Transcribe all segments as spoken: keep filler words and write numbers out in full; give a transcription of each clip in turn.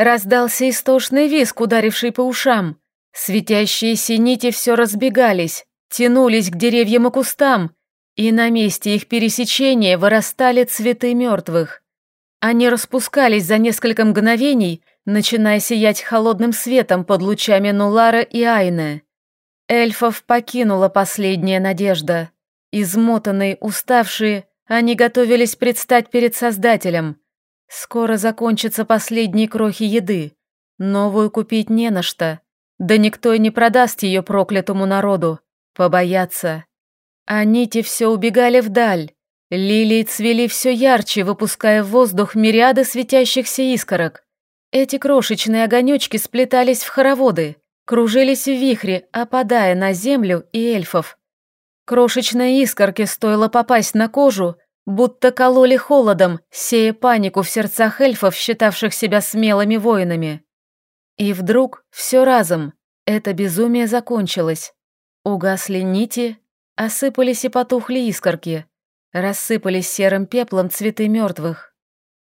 Раздался истошный визг, ударивший по ушам. Светящиеся нити все разбегались, тянулись к деревьям и кустам, и на месте их пересечения вырастали цветы мертвых. Они распускались за несколько мгновений, начиная сиять холодным светом под лучами Нулара и Айне. Эльфов покинула последняя надежда. Измотанные, уставшие, они готовились предстать перед Создателем. Скоро закончатся последние крохи еды. Новую купить не на что. Да никто и не продаст ее проклятому народу. Побоятся. А нити все убегали вдаль. Лилии цвели все ярче, выпуская в воздух мириады светящихся искорок. Эти крошечные огонечки сплетались в хороводы, кружились в вихре, опадая на землю и эльфов. Крошечные искорки, стоило попасть на кожу, будто кололи холодом, сея панику в сердцах эльфов, считавших себя смелыми воинами. И вдруг, все разом, это безумие закончилось. Угасли нити, осыпались и потухли искорки, рассыпались серым пеплом цветы мертвых.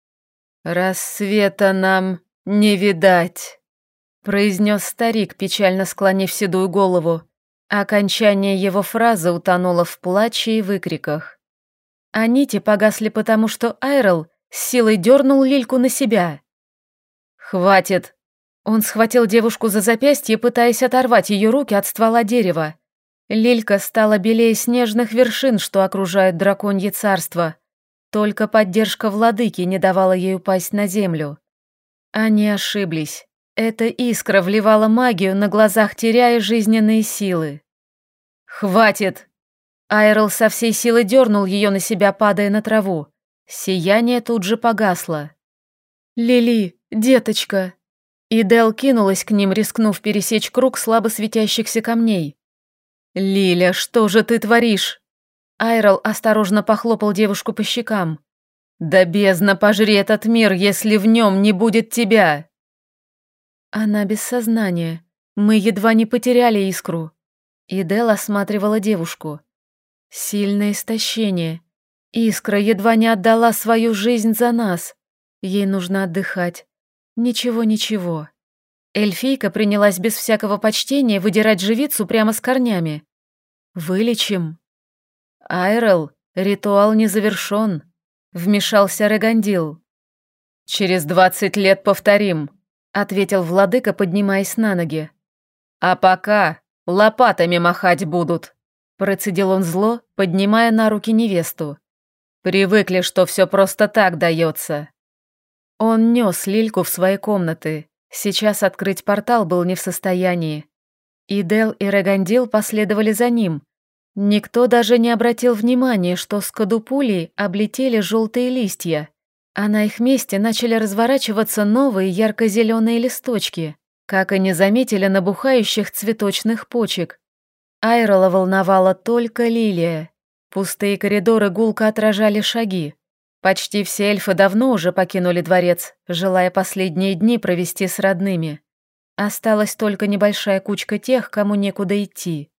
«Рассвета нам не видать», — произнес старик, печально склонив седую голову. Окончание его фразы утонуло в плаче и выкриках. А нити погасли потому, что Айрел с силой дернул Лильку на себя. «Хватит!» Он схватил девушку за запястье, пытаясь оторвать ее руки от ствола дерева. Лилька стала белее снежных вершин, что окружают драконье царство. Только поддержка владыки не давала ей упасть на землю. Они ошиблись. Эта искра вливала магию, на глазах теряя жизненные силы. «Хватит!» Айрел со всей силы дернул ее на себя, падая на траву. Сияние тут же погасло. «Лили, деточка!» Идел кинулась к ним, рискнув пересечь круг слабо светящихся камней. «Лиля, что же ты творишь?» Айрел осторожно похлопал девушку по щекам. «Да бездна пожри этот мир, если в нем не будет тебя!» Она без сознания. Мы едва не потеряли искру. Идел осматривала девушку. Сильное истощение. Искра едва не отдала свою жизнь за нас. Ей нужно отдыхать. Ничего-ничего. Эльфийка принялась без всякого почтения выдирать живицу прямо с корнями. «Вылечим». «Айрел, ритуал не завершен», — вмешался Регандил. «Через двадцать лет повторим», — ответил владыка, поднимаясь на ноги. «А пока лопатами махать будут», — процедил он зло, поднимая на руки невесту. «Привыкли, что все просто так дается». Он нес Лильку в свои комнаты. Сейчас открыть портал был не в состоянии. Идел и Регандил последовали за ним. Никто даже не обратил внимания, что с кадупулей облетели желтые листья, а на их месте начали разворачиваться новые ярко-зеленые листочки, как и не заметили набухающих цветочных почек. Айрела волновала только лилия. Пустые коридоры гулко отражали шаги. Почти все эльфы давно уже покинули дворец, желая последние дни провести с родными. Осталась только небольшая кучка тех, кому некуда идти.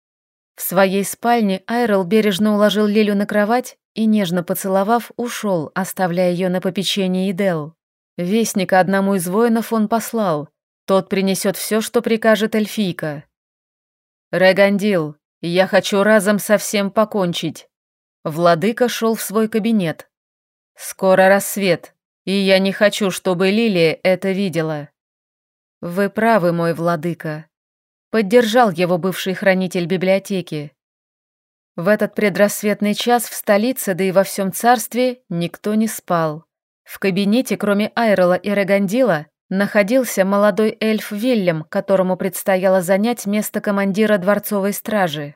В своей спальне Айрел бережно уложил Лилю на кровать и, нежно поцеловав, ушел, оставляя ее на попечении Идел. Вестника одному из воинов он послал. Тот принесет все, что прикажет эльфийка. «Регандил, я хочу разом со всем покончить». Владыка шел в свой кабинет. «Скоро рассвет, и я не хочу, чтобы Лилия это видела». «Вы правы, мой владыка», — поддержал его бывший хранитель библиотеки. В этот предрассветный час в столице, да и во всем царстве, никто не спал. В кабинете, кроме Айрела и Регандила, находился молодой эльф Вильям, которому предстояло занять место командира дворцовой стражи.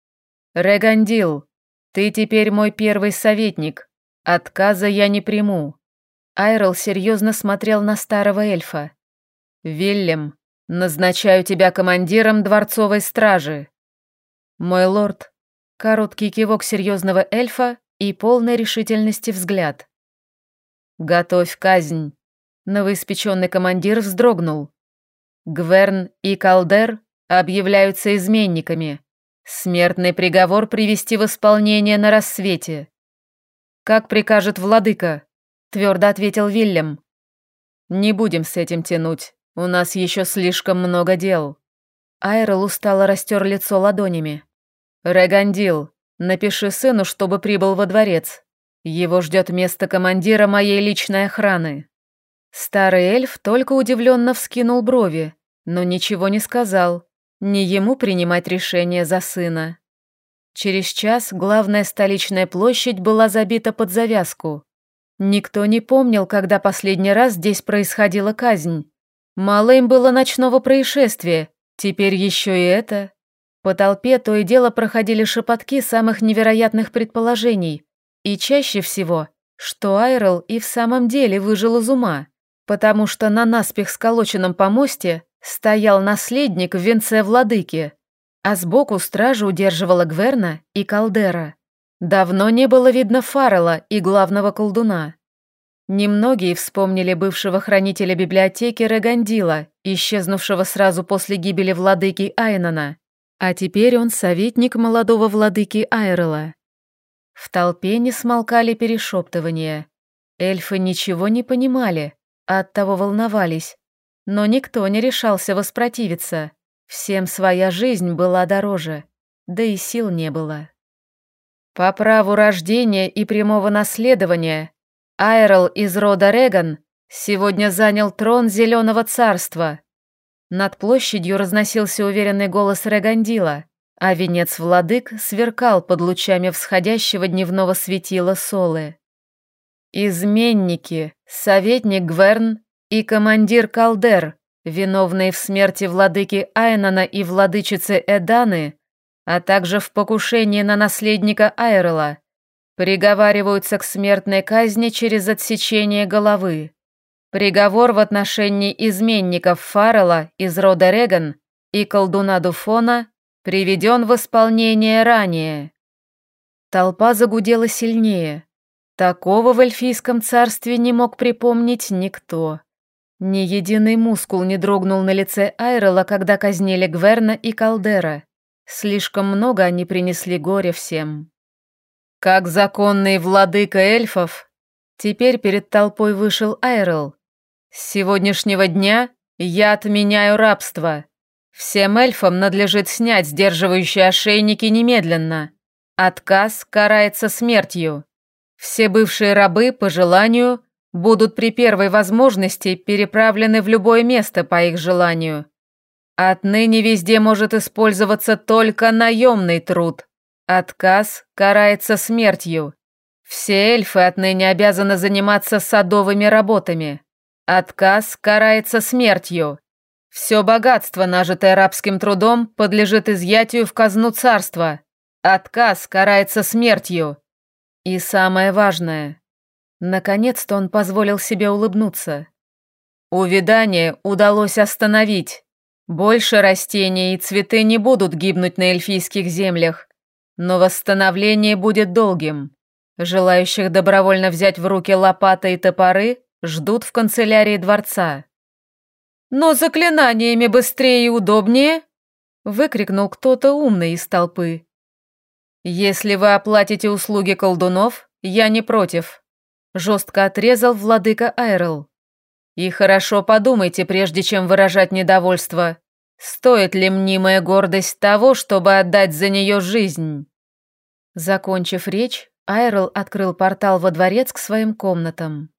«Регандил, ты теперь мой первый советник. Отказа я не приму». Айрел серьезно смотрел на старого эльфа. «Вильям, назначаю тебя командиром дворцовой стражи». «Мой лорд», короткий кивок серьезного эльфа и полной решительности взгляд. «Готовь казнь». Новоиспеченный командир вздрогнул. «Гверн и Калдер объявляются изменниками. Смертный приговор привести в исполнение на рассвете». «Как прикажет владыка», — твердо ответил Вильям. Не будем с этим тянуть, у нас еще слишком много дел». Айрел устало растер лицо ладонями. «Регандил, напиши сыну, чтобы прибыл во дворец. Его ждет место командира моей личной охраны». Старый эльф только удивленно вскинул брови, но ничего не сказал, не ему принимать решение за сына. Через час главная столичная площадь была забита под завязку. Никто не помнил, когда последний раз здесь происходила казнь. Мало им было ночного происшествия, теперь еще и это. По толпе то и дело проходили шепотки самых невероятных предположений, и чаще всего, что Айрел и в самом деле выжил из ума, потому что на наспех сколоченном помосте стоял наследник в венце владыки, а сбоку стражу удерживала Гверна и Калдера. Давно не было видно Фаррелла и главного колдуна. Немногие вспомнили бывшего хранителя библиотеки Регандила, исчезнувшего сразу после гибели владыки Айнана, а теперь он советник молодого владыки Айрела. В толпе не смолкали перешептывания. Эльфы ничего не понимали, а оттого волновались, но никто не решался воспротивиться. Всем своя жизнь была дороже, да и сил не было. По праву рождения и прямого наследования Айрел из рода Реган сегодня занял трон Зеленого Царства. Над площадью разносился уверенный голос Регандила, а венец владык сверкал под лучами всходящего дневного светила Солы. Изменники, советник Гверн и командир Калдер, виновные в смерти владыки Айнана и владычицы Эданы, а также в покушении на наследника Айрела, приговариваются к смертной казни через отсечение головы. Приговор в отношении изменников Фаррелла из рода Реган и колдуна Дуфона приведен в исполнение ранее. Толпа загудела сильнее. Такого в эльфийском царстве не мог припомнить никто. Ни единый мускул не дрогнул на лице Айрела, когда казнили Гверна и Калдера. Слишком много они принесли горя всем. Как законный владыка эльфов, теперь перед толпой вышел Айрел. С сегодняшнего дня я отменяю рабство. Всем эльфам надлежит снять сдерживающие ошейники немедленно. Отказ карается смертью. Все бывшие рабы, по желанию, будут при первой возможности переправлены в любое место по их желанию. Отныне везде может использоваться только наемный труд. Отказ карается смертью. Все эльфы отныне обязаны заниматься садовыми работами. Отказ карается смертью. Все богатство, нажитое рабским трудом, подлежит изъятию в казну царства. Отказ карается смертью. И самое важное. Наконец-то он позволил себе улыбнуться. Увядание удалось остановить. Больше растения и цветы не будут гибнуть на эльфийских землях, но восстановление будет долгим. Желающих добровольно взять в руки лопаты и топоры ждут в канцелярии дворца. «Но заклинаниями быстрее и удобнее!» — выкрикнул кто-то умный из толпы. «Если вы оплатите услуги колдунов, я не против», — жестко отрезал владыка Айрел. «И хорошо подумайте, прежде чем выражать недовольство, стоит ли мнимая гордость того, чтобы отдать за нее жизнь?» Закончив речь, Айрел открыл портал во дворец к своим комнатам.